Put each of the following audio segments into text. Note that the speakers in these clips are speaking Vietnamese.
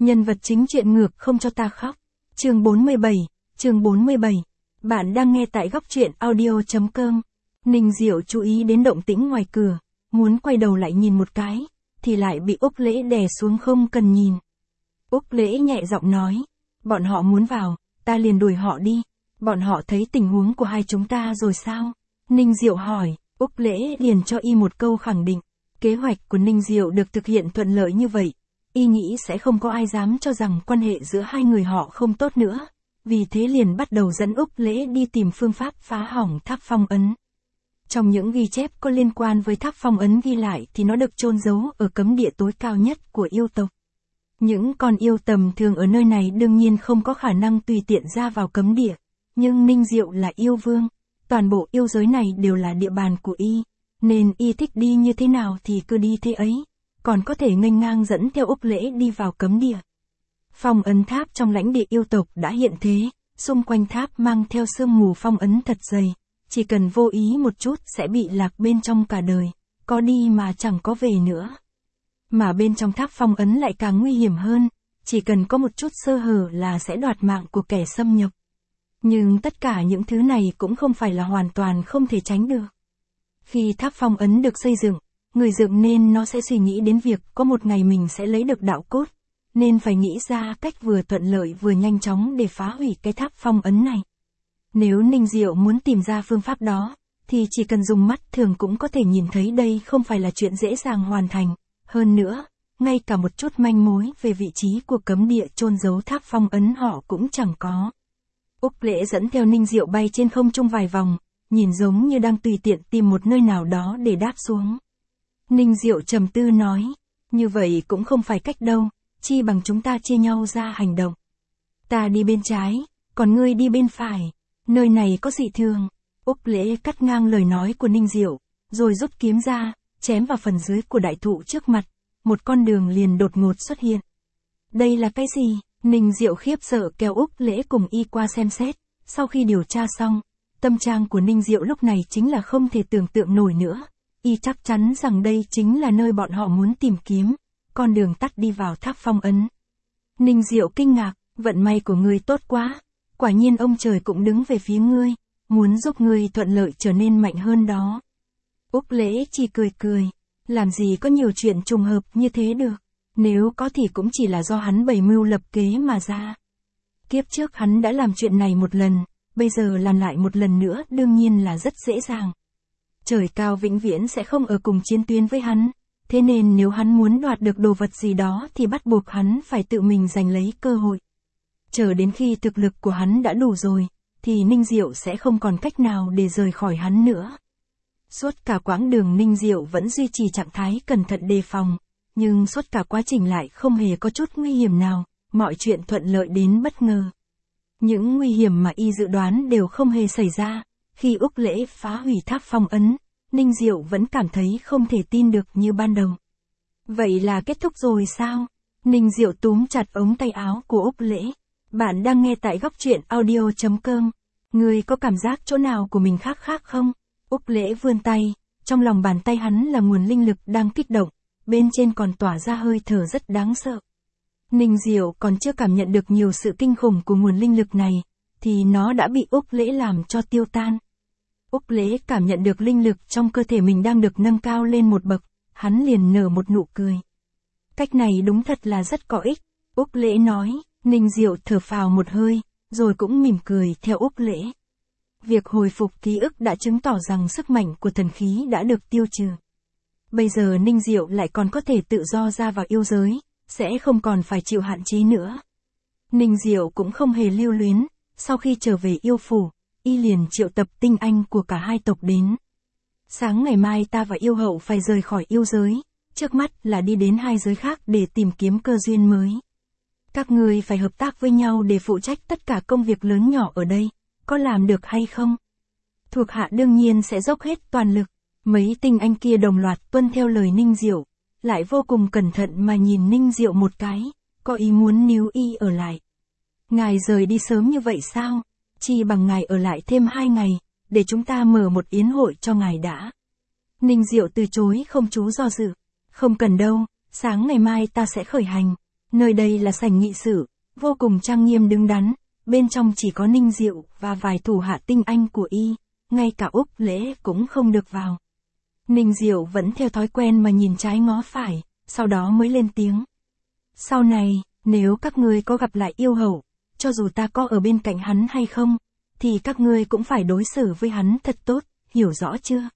Nhân vật chính chuyện ngược không cho ta khóc. Chương 47. Bạn đang nghe tại góc truyện audio.com. Ninh Diệu chú ý đến động tĩnh ngoài cửa, muốn quay đầu lại nhìn một cái, thì lại bị Úc Lễ đè xuống không cần nhìn. Úc Lễ nhẹ giọng nói, bọn họ muốn vào, ta liền đuổi họ đi. Bọn họ thấy tình huống của hai chúng ta rồi sao? Ninh Diệu hỏi, Úc Lễ liền cho y một câu khẳng định. Kế hoạch của Ninh Diệu được thực hiện thuận lợi như vậy, y nghĩ sẽ không có ai dám cho rằng quan hệ giữa hai người họ không tốt nữa. Vì thế liền bắt đầu dẫn Úc Lễ đi tìm phương pháp phá hỏng tháp phong ấn. Trong những ghi chép có liên quan với tháp phong ấn ghi lại thì nó được chôn giấu ở cấm địa tối cao nhất của yêu tộc. Những con yêu tầm thường ở nơi này đương nhiên không có khả năng tùy tiện ra vào cấm địa. Nhưng Ninh Diệu là yêu vương, toàn bộ yêu giới này đều là địa bàn của y, nên y thích đi như thế nào thì cứ đi thế ấy, còn có thể nghênh ngang dẫn theo Úc Lễ đi vào cấm địa. Phong ấn tháp trong lãnh địa yêu tộc đã hiện thế, xung quanh tháp mang theo sương mù phong ấn thật dày, chỉ cần vô ý một chút sẽ bị lạc bên trong cả đời, có đi mà chẳng có về nữa. Mà bên trong tháp phong ấn lại càng nguy hiểm hơn, chỉ cần có một chút sơ hở là sẽ đoạt mạng của kẻ xâm nhập. Nhưng tất cả những thứ này cũng không phải là hoàn toàn không thể tránh được. Khi tháp phong ấn được xây dựng, người dựng nên nó sẽ suy nghĩ đến việc có một ngày mình sẽ lấy được đạo cốt, nên phải nghĩ ra cách vừa thuận lợi vừa nhanh chóng để phá hủy cái tháp phong ấn này. Nếu Ninh Diệu muốn tìm ra phương pháp đó, thì chỉ cần dùng mắt thường cũng có thể nhìn thấy đây không phải là chuyện dễ dàng hoàn thành. Hơn nữa, ngay cả một chút manh mối về vị trí của cấm địa chôn giấu tháp phong ấn họ cũng chẳng có. Úc Lễ dẫn theo Ninh Diệu bay trên không trung vài vòng, nhìn giống như đang tùy tiện tìm một nơi nào đó để đáp xuống. Ninh Diệu trầm tư nói, như vậy cũng không phải cách đâu, chi bằng chúng ta chia nhau ra hành động. Ta đi bên trái, còn ngươi đi bên phải, nơi này có dị thường. Úc Lễ cắt ngang lời nói của Ninh Diệu, rồi rút kiếm ra, chém vào phần dưới của đại thụ trước mặt, một con đường liền đột ngột xuất hiện. Đây là cái gì? Ninh Diệu khiếp sợ kéo Úc Lễ cùng y qua xem xét, sau khi điều tra xong, tâm trạng của Ninh Diệu lúc này chính là không thể tưởng tượng nổi nữa, y chắc chắn rằng đây chính là nơi bọn họ muốn tìm kiếm, con đường tắt đi vào tháp phong ấn. Ninh Diệu kinh ngạc, vận may của ngươi tốt quá, quả nhiên ông trời cũng đứng về phía ngươi, muốn giúp ngươi thuận lợi trở nên mạnh hơn đó. Úc Lễ chỉ cười, làm gì có nhiều chuyện trùng hợp như thế được. Nếu có thì cũng chỉ là do hắn bày mưu lập kế mà ra. Kiếp trước hắn đã làm chuyện này một lần, bây giờ làm lại một lần nữa đương nhiên là rất dễ dàng. Trời cao vĩnh viễn sẽ không ở cùng chiến tuyến với hắn, thế nên nếu hắn muốn đoạt được đồ vật gì đó thì bắt buộc hắn phải tự mình giành lấy cơ hội. Chờ đến khi thực lực của hắn đã đủ rồi, thì Ninh Diệu sẽ không còn cách nào để rời khỏi hắn nữa. Suốt cả quãng đường Ninh Diệu vẫn duy trì trạng thái cẩn thận đề phòng. Nhưng suốt cả quá trình lại không hề có chút nguy hiểm nào, mọi chuyện thuận lợi đến bất ngờ. Những nguy hiểm mà y dự đoán đều không hề xảy ra. Khi Úc Lễ phá hủy tháp phong ấn, Ninh Diệu vẫn cảm thấy không thể tin được như ban đầu. Vậy là kết thúc rồi sao? Ninh Diệu túm chặt ống tay áo của Úc Lễ. Bạn đang nghe tại góc truyện audio.com. Ngươi có cảm giác chỗ nào của mình khác không? Úc Lễ vươn tay, trong lòng bàn tay hắn là nguồn linh lực đang kích động. Bên trên còn tỏa ra hơi thở rất đáng sợ. Ninh Diệu còn chưa cảm nhận được nhiều sự kinh khủng của nguồn linh lực này, thì nó đã bị Úc Lễ làm cho tiêu tan. Úc Lễ cảm nhận được linh lực trong cơ thể mình đang được nâng cao lên một bậc, hắn liền nở một nụ cười. Cách này đúng thật là rất có ích, Úc Lễ nói. Ninh Diệu thở phào một hơi, rồi cũng mỉm cười theo Úc Lễ. Việc hồi phục ký ức đã chứng tỏ rằng sức mạnh của thần khí đã được tiêu trừ. Bây giờ Ninh Diệu lại còn có thể tự do ra vào yêu giới, sẽ không còn phải chịu hạn chế nữa. Ninh Diệu cũng không hề lưu luyến, sau khi trở về yêu phủ, y liền triệu tập tinh anh của cả hai tộc đến. Sáng ngày mai ta và yêu hậu phải rời khỏi yêu giới, trước mắt là đi đến hai giới khác để tìm kiếm cơ duyên mới. Các người phải hợp tác với nhau để phụ trách tất cả công việc lớn nhỏ ở đây, có làm được hay không? Thuộc hạ đương nhiên sẽ dốc hết toàn lực. Mấy tinh anh kia đồng loạt tuân theo lời Ninh Diệu, lại vô cùng cẩn thận mà nhìn Ninh Diệu một cái, có ý muốn níu y ở lại. Ngài rời đi sớm như vậy sao? Chi bằng ngài ở lại thêm 2 ngày, để chúng ta mở một yến hội cho ngài đã. Ninh Diệu từ chối không chút do dự. Không cần đâu, sáng ngày mai ta sẽ khởi hành. Nơi đây là sảnh nghị sự, vô cùng trang nghiêm đứng đắn, bên trong chỉ có Ninh Diệu và vài thủ hạ tinh anh của y, ngay cả Úc Lễ cũng không được vào. Ninh Diệu vẫn theo thói quen mà nhìn trái ngó phải, sau đó mới lên tiếng. Sau này, nếu các ngươi có gặp lại yêu hậu, cho dù ta có ở bên cạnh hắn hay không, thì các ngươi cũng phải đối xử với hắn thật tốt, hiểu rõ chưa?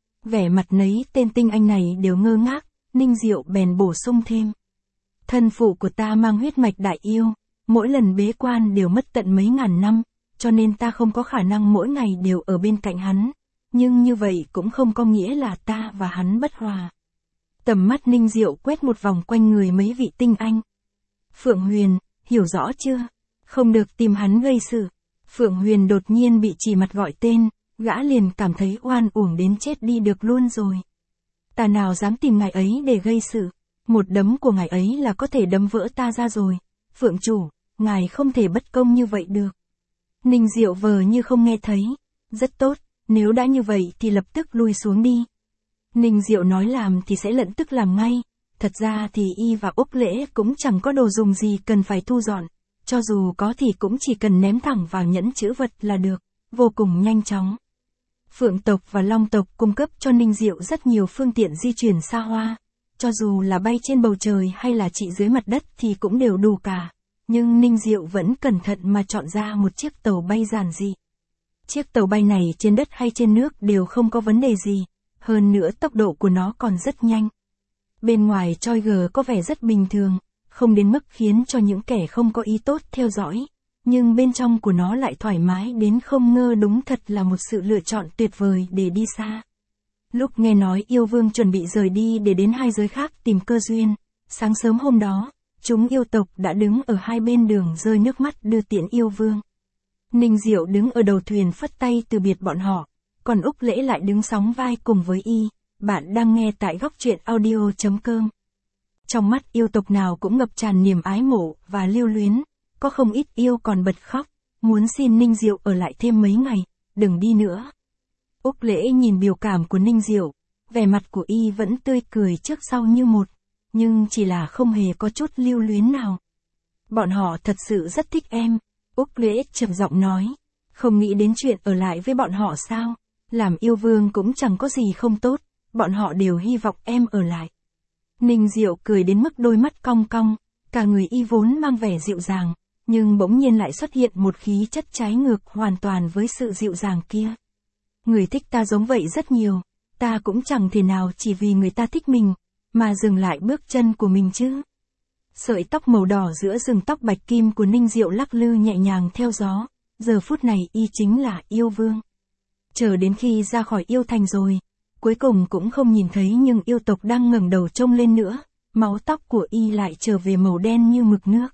Vẻ mặt nấy tên tinh anh này đều ngơ ngác, Ninh Diệu bèn bổ sung thêm. Thân phụ của ta mang huyết mạch đại yêu, mỗi lần bế quan đều mất tận mấy ngàn năm, cho nên ta không có khả năng mỗi ngày đều ở bên cạnh hắn. Nhưng như vậy cũng không có nghĩa là ta và hắn bất hòa. Tầm mắt Ninh Diệu quét một vòng quanh người mấy vị tinh anh. Phượng Huyền, hiểu rõ chưa? Không được tìm hắn gây sự. Phượng Huyền đột nhiên bị chỉ mặt gọi tên, gã liền cảm thấy oan uổng đến chết đi được luôn rồi. Ta nào dám tìm ngài ấy để gây sự, một đấm của ngài ấy là có thể đấm vỡ ta ra rồi. Phượng chủ, ngài không thể bất công như vậy được. Ninh Diệu vờ như không nghe thấy. Rất tốt, nếu đã như vậy thì lập tức lui xuống đi. Ninh Diệu nói làm thì sẽ lập tức làm ngay. Thật ra thì y và Úc Lễ cũng chẳng có đồ dùng gì cần phải thu dọn. Cho dù có thì cũng chỉ cần ném thẳng vào nhẫn chữ vật là được, vô cùng nhanh chóng. Phượng tộc và Long tộc cung cấp cho Ninh Diệu rất nhiều phương tiện di chuyển xa hoa. Cho dù là bay trên bầu trời hay là trị dưới mặt đất thì cũng đều đủ cả. Nhưng Ninh Diệu vẫn cẩn thận mà chọn ra một chiếc tàu bay giản dị. Chiếc tàu bay này trên đất hay trên nước đều không có vấn đề gì. Hơn nữa tốc độ của nó còn rất nhanh. Bên ngoài trôi gờ có vẻ rất bình thường, không đến mức khiến cho những kẻ không có ý tốt theo dõi. Nhưng bên trong của nó lại thoải mái đến không ngờ, đúng thật là một sự lựa chọn tuyệt vời để đi xa. Lúc nghe nói yêu vương chuẩn bị rời đi để đến hai giới khác tìm cơ duyên, sáng sớm hôm đó, chúng yêu tộc đã đứng ở hai bên đường rơi nước mắt đưa tiễn yêu vương. Ninh Diệu đứng ở đầu thuyền phất tay từ biệt bọn họ, còn Úc Lễ lại đứng sóng vai cùng với y. Bạn đang nghe tại góc truyện audio.com. Trong mắt yêu tộc nào cũng ngập tràn niềm ái mộ và lưu luyến, có không ít yêu còn bật khóc, muốn xin Ninh Diệu ở lại thêm mấy ngày, đừng đi nữa. Úc Lễ nhìn biểu cảm của Ninh Diệu, vẻ mặt của y vẫn tươi cười trước sau như một, nhưng chỉ là không hề có chút lưu luyến nào. Bọn họ thật sự rất thích em, Úc Lễ trầm giọng nói, không nghĩ đến chuyện ở lại với bọn họ sao, làm yêu vương cũng chẳng có gì không tốt, bọn họ đều hy vọng em ở lại. Ninh Diệu cười đến mức đôi mắt cong cong, cả người y vốn mang vẻ dịu dàng, nhưng bỗng nhiên lại xuất hiện một khí chất trái ngược hoàn toàn với sự dịu dàng kia. Người thích ta giống vậy rất nhiều, ta cũng chẳng thể nào chỉ vì người ta thích mình, mà dừng lại bước chân của mình chứ. Sợi tóc màu đỏ giữa rừng tóc bạch kim của Ninh Diệu lắc lư nhẹ nhàng theo gió, giờ phút này y chính là yêu vương. Chờ đến khi ra khỏi yêu thành rồi, cuối cùng cũng không nhìn thấy nhưng yêu tộc đang ngẩng đầu trông lên nữa, máu tóc của y lại trở về màu đen như mực nước.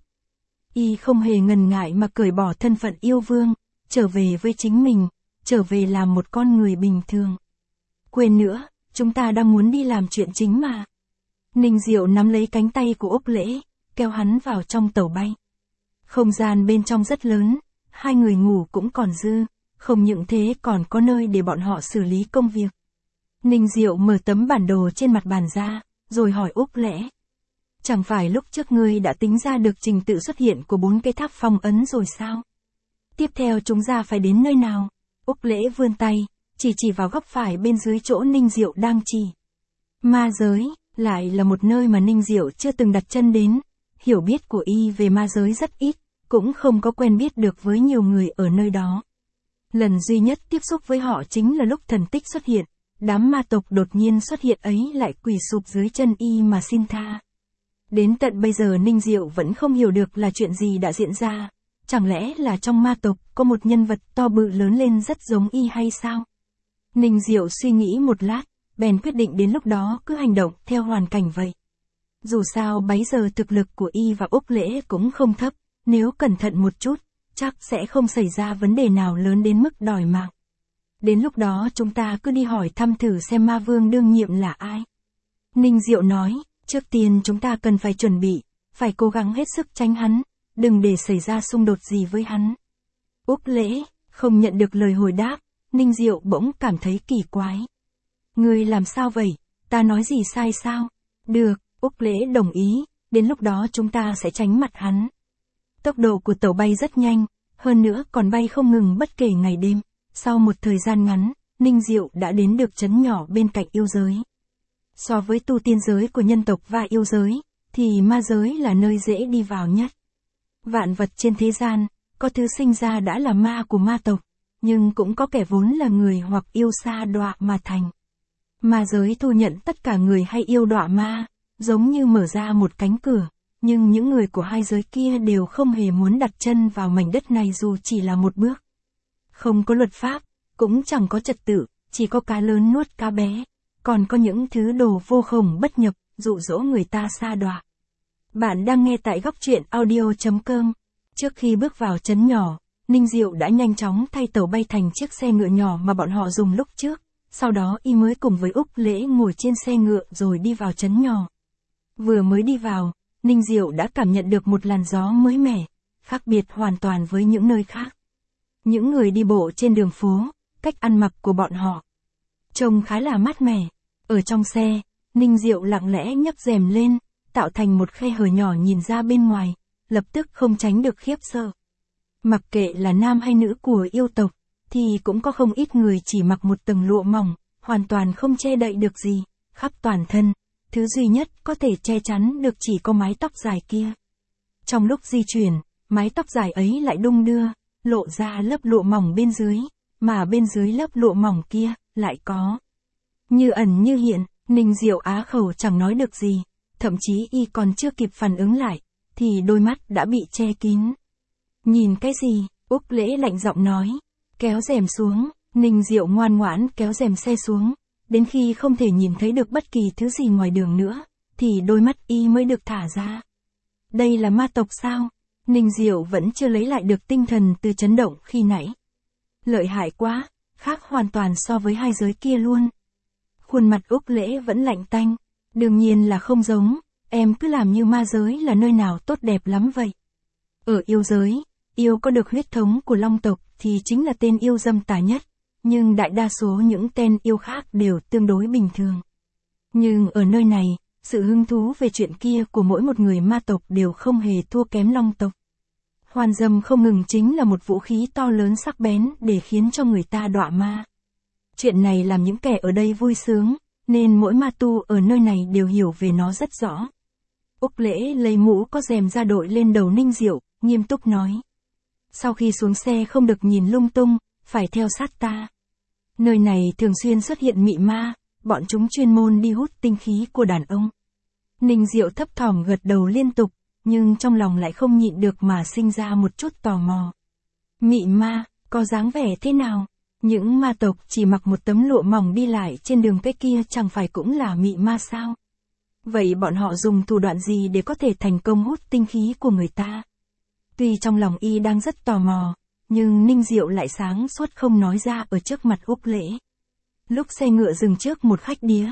Y không hề ngần ngại mà cởi bỏ thân phận yêu vương, trở về với chính mình, trở về làm một con người bình thường. Quên nữa, chúng ta đang muốn đi làm chuyện chính mà. Ninh Diệu nắm lấy cánh tay của Úc Lễ, kéo hắn vào trong tàu bay. Không gian bên trong rất lớn, hai người ngủ cũng còn dư, không những thế còn có nơi để bọn họ xử lý công việc. Ninh Diệu mở tấm bản đồ trên mặt bàn ra, rồi hỏi Úc Lễ. Chẳng phải lúc trước ngươi đã tính ra được trình tự xuất hiện của 4 cái tháp phong ấn rồi sao? Tiếp theo chúng ta phải đến nơi nào? Úc Lễ vươn tay, chỉ vào góc phải bên dưới chỗ Ninh Diệu đang chỉ. Ma giới, lại là một nơi mà Ninh Diệu chưa từng đặt chân đến. Hiểu biết của y về ma giới rất ít, cũng không có quen biết được với nhiều người ở nơi đó. Lần duy nhất tiếp xúc với họ chính là lúc thần tích xuất hiện. Đám ma tộc đột nhiên xuất hiện ấy lại quỳ sụp dưới chân y mà xin tha. Đến tận bây giờ Ninh Diệu vẫn không hiểu được là chuyện gì đã diễn ra. Chẳng lẽ là trong ma tộc có một nhân vật to bự lớn lên rất giống y hay sao? Ninh Diệu suy nghĩ một lát, bèn quyết định đến lúc đó cứ hành động theo hoàn cảnh vậy. Dù sao bấy giờ thực lực của y và Úc Lễ cũng không thấp, nếu cẩn thận một chút, chắc sẽ không xảy ra vấn đề nào lớn đến mức đòi mạng. Đến lúc đó chúng ta cứ đi hỏi thăm thử xem ma vương đương nhiệm là ai. Ninh Diệu nói, trước tiên chúng ta cần phải chuẩn bị, phải cố gắng hết sức tránh hắn, đừng để xảy ra xung đột gì với hắn. Úc Lễ, không nhận được lời hồi đáp, Ninh Diệu bỗng cảm thấy kỳ quái. Ngươi làm sao vậy, ta nói gì sai sao? Được, Úc Lễ đồng ý, đến lúc đó chúng ta sẽ tránh mặt hắn. Tốc độ của tàu bay rất nhanh, hơn nữa còn bay không ngừng bất kể ngày đêm. Sau một thời gian ngắn, Ninh Diệu đã đến được trấn nhỏ bên cạnh yêu giới. So với tu tiên giới của nhân tộc và yêu giới, thì ma giới là nơi dễ đi vào nhất. Vạn vật trên thế gian, có thứ sinh ra đã là ma của ma tộc, nhưng cũng có kẻ vốn là người hoặc yêu sa đọa mà thành. Ma giới thu nhận tất cả người hay yêu đọa ma, giống như mở ra một cánh cửa, nhưng những người của hai giới kia đều không hề muốn đặt chân vào mảnh đất này dù chỉ là một bước. Không có luật pháp, cũng chẳng có trật tự, chỉ có cá lớn nuốt cá bé, còn có những thứ đồ vô khổng bất nhập, dụ dỗ người ta sa đọa. Bạn đang nghe tại góc truyện audio.com. Trước khi bước vào trấn nhỏ, Ninh Diệu đã nhanh chóng thay tàu bay thành chiếc xe ngựa nhỏ mà bọn họ dùng lúc trước, sau đó y mới cùng với Úc Lễ ngồi trên xe ngựa rồi đi vào trấn nhỏ. Vừa mới đi vào, Ninh Diệu đã cảm nhận được một làn gió mới mẻ, khác biệt hoàn toàn với những nơi khác. Những người đi bộ trên đường phố, cách ăn mặc của bọn họ trông khá là mát mẻ. Ở trong xe, Ninh Diệu lặng lẽ nhấc rèm lên, tạo thành một khe hở nhỏ nhìn ra bên ngoài, lập tức không tránh được khiếp sợ. Mặc kệ là nam hay nữ của yêu tộc, thì cũng có không ít người chỉ mặc một tầng lụa mỏng, hoàn toàn không che đậy được gì, khắp toàn thân. Thứ duy nhất có thể che chắn được chỉ có mái tóc dài kia. Trong lúc di chuyển, mái tóc dài ấy lại đung đưa, lộ ra lớp lụa mỏng bên dưới, mà bên dưới lớp lụa mỏng kia, lại có. Như ẩn như hiện, Ninh Diệu á khẩu chẳng nói được gì, thậm chí y còn chưa kịp phản ứng lại, thì đôi mắt đã bị che kín. Nhìn cái gì? Úc Lễ lạnh giọng nói. Kéo rèm xuống, Ninh Diệu ngoan ngoãn kéo rèm xe xuống, đến khi không thể nhìn thấy được bất kỳ thứ gì ngoài đường nữa, thì đôi mắt y mới được thả ra. Đây là ma tộc sao? Ninh Diệu vẫn chưa lấy lại được tinh thần từ chấn động khi nãy. Lợi hại quá, khác hoàn toàn so với hai giới kia luôn. Khuôn mặt Úc Lễ vẫn lạnh tanh. Đương nhiên là không giống, em cứ làm như ma giới là nơi nào tốt đẹp lắm vậy. Ở yêu giới, yêu có được huyết thống của long tộc thì chính là tên yêu dâm tà nhất, nhưng đại đa số những tên yêu khác đều tương đối bình thường. Nhưng ở nơi này, sự hứng thú về chuyện kia của mỗi một người ma tộc đều không hề thua kém long tộc. Hoan dâm không ngừng chính là một vũ khí to lớn sắc bén để khiến cho người ta đọa ma. Chuyện này làm những kẻ ở đây vui sướng, nên mỗi ma tu ở nơi này đều hiểu về nó rất rõ. Úc Lễ lấy mũ có rèm ra đội lên đầu Ninh Diệu, nghiêm túc nói. Sau khi xuống xe không được nhìn lung tung, phải theo sát ta. Nơi này thường xuyên xuất hiện mị ma, bọn chúng chuyên môn đi hút tinh khí của đàn ông. Ninh Diệu thấp thỏm gật đầu liên tục, nhưng trong lòng lại không nhịn được mà sinh ra một chút tò mò. Mị ma, có dáng vẻ thế nào? Những ma tộc chỉ mặc một tấm lụa mỏng đi lại trên đường cái kia chẳng phải cũng là mị ma sao? Vậy bọn họ dùng thủ đoạn gì để có thể thành công hút tinh khí của người ta? Tuy trong lòng y đang rất tò mò, nhưng Ninh Diệu lại sáng suốt không nói ra ở trước mặt Úc Lễ. Lúc xe ngựa dừng trước một khách đĩa,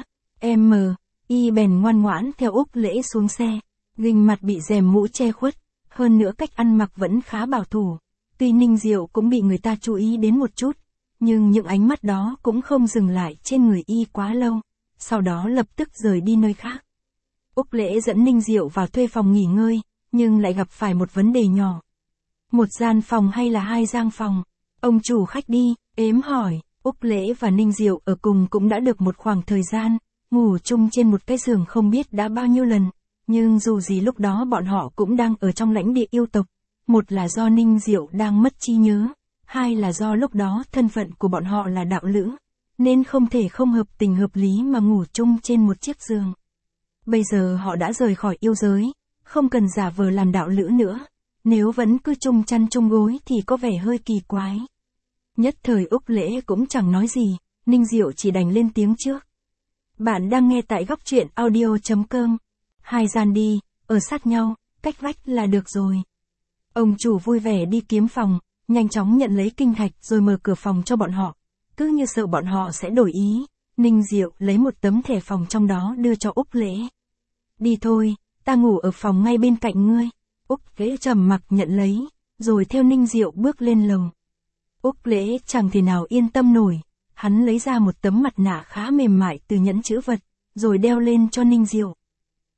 y bèn ngoan ngoãn theo Úc Lễ xuống xe, gương mặt bị rèm mũ che khuất, hơn nữa cách ăn mặc vẫn khá bảo thủ. Tuy Ninh Diệu cũng bị người ta chú ý đến một chút, nhưng những ánh mắt đó cũng không dừng lại trên người y quá lâu, sau đó lập tức rời đi nơi khác. Úc Lễ dẫn Ninh Diệu vào thuê phòng nghỉ ngơi, nhưng lại gặp phải một vấn đề nhỏ. Một gian phòng hay là hai gian phòng? Ông chủ khách đi, ếm hỏi. Úc Lễ và Ninh Diệu ở cùng cũng đã được một khoảng thời gian, ngủ chung trên một cái giường không biết đã bao nhiêu lần, nhưng dù gì lúc đó bọn họ cũng đang ở trong lãnh địa yêu tộc. Một là do Ninh Diệu đang mất trí nhớ, hai là do lúc đó thân phận của bọn họ là đạo lữ, nên không thể không hợp tình hợp lý mà ngủ chung trên một chiếc giường. Bây giờ họ đã rời khỏi yêu giới, không cần giả vờ làm đạo lữ nữa, nếu vẫn cứ chung chăn chung gối thì có vẻ hơi kỳ quái. Nhất thời Úc Lễ cũng chẳng nói gì, Ninh Diệu chỉ đành lên tiếng trước. Bạn đang nghe tại góc truyện audio.com. Hai gian đi, ở sát nhau, cách vách là được rồi. Ông chủ vui vẻ đi kiếm phòng, nhanh chóng nhận lấy kinh thạch rồi mở cửa phòng cho bọn họ. Cứ như sợ bọn họ sẽ đổi ý, Ninh Diệu lấy một tấm thẻ phòng trong đó đưa cho Úc Lễ. Đi thôi, ta ngủ ở phòng ngay bên cạnh ngươi. Úc Lễ trầm mặc nhận lấy, rồi theo Ninh Diệu bước lên lầu. Úc Lễ chẳng thể nào yên tâm nổi, hắn lấy ra một tấm mặt nạ khá mềm mại từ nhẫn chữ vật, rồi đeo lên cho Ninh Diệu.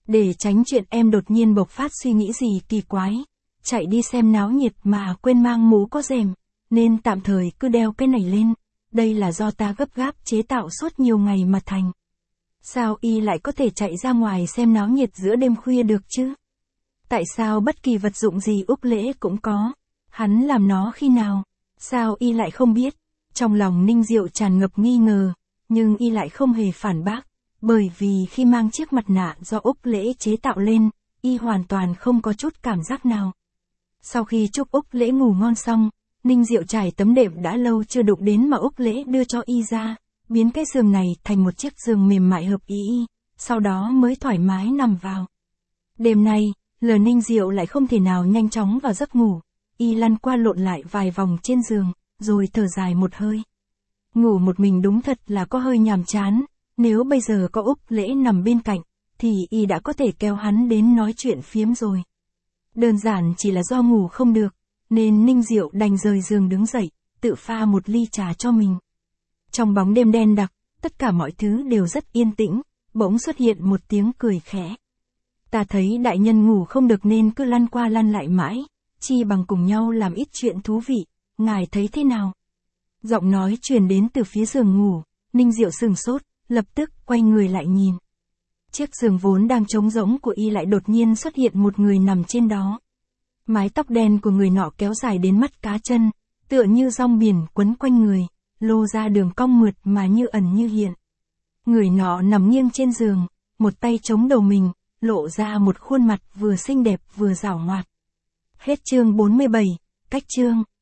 Để tránh chuyện em đột nhiên bộc phát suy nghĩ gì kỳ quái, chạy đi xem náo nhiệt mà quên mang mũ có rèm, nên tạm thời cứ đeo cái này lên, đây là do ta gấp gáp chế tạo suốt nhiều ngày mà thành. Sao y lại có thể chạy ra ngoài xem náo nhiệt giữa đêm khuya được chứ? Tại sao bất kỳ vật dụng gì Úc Lễ cũng có? Hắn làm nó khi nào? Sao y lại không biết? Trong lòng Ninh Diệu tràn ngập nghi ngờ, nhưng y lại không hề phản bác, bởi vì khi mang chiếc mặt nạ do Úc Lễ chế tạo lên, y hoàn toàn không có chút cảm giác nào. Sau khi chúc Úc Lễ ngủ ngon xong, Ninh Diệu trải tấm đệm đã lâu chưa đụng đến mà Úc Lễ đưa cho y ra, biến cái giường này thành một chiếc giường mềm mại hợp ý y, sau đó mới thoải mái nằm vào. Đêm nay, Ninh Diệu lại không thể nào nhanh chóng vào giấc ngủ, y lăn qua lộn lại vài vòng trên giường, rồi thở dài một hơi. Ngủ một mình đúng thật là có hơi nhàm chán, nếu bây giờ có Úc Lễ nằm bên cạnh, thì y đã có thể kéo hắn đến nói chuyện phiếm rồi. Đơn giản chỉ là do ngủ không được, nên Ninh Diệu đành rời giường đứng dậy, tự pha một ly trà cho mình. Trong bóng đêm đen đặc, tất cả mọi thứ đều rất yên tĩnh, bỗng xuất hiện một tiếng cười khẽ. Ta thấy đại nhân ngủ không được nên cứ lăn qua lăn lại mãi, chi bằng cùng nhau làm ít chuyện thú vị, ngài thấy thế nào? Giọng nói truyền đến từ phía giường ngủ, Ninh Diệu sửng sốt, lập tức quay người lại nhìn. Chiếc giường vốn đang trống rỗng của y lại đột nhiên xuất hiện một người nằm trên đó. Mái tóc đen của người nọ kéo dài đến mắt cá chân, tựa như rong biển quấn quanh người, lô ra đường cong mượt mà như ẩn như hiện. Người nọ nằm nghiêng trên giường, một tay chống đầu mình, lộ ra một khuôn mặt vừa xinh đẹp vừa giảo hoạt. Hết chương 47, cách chương.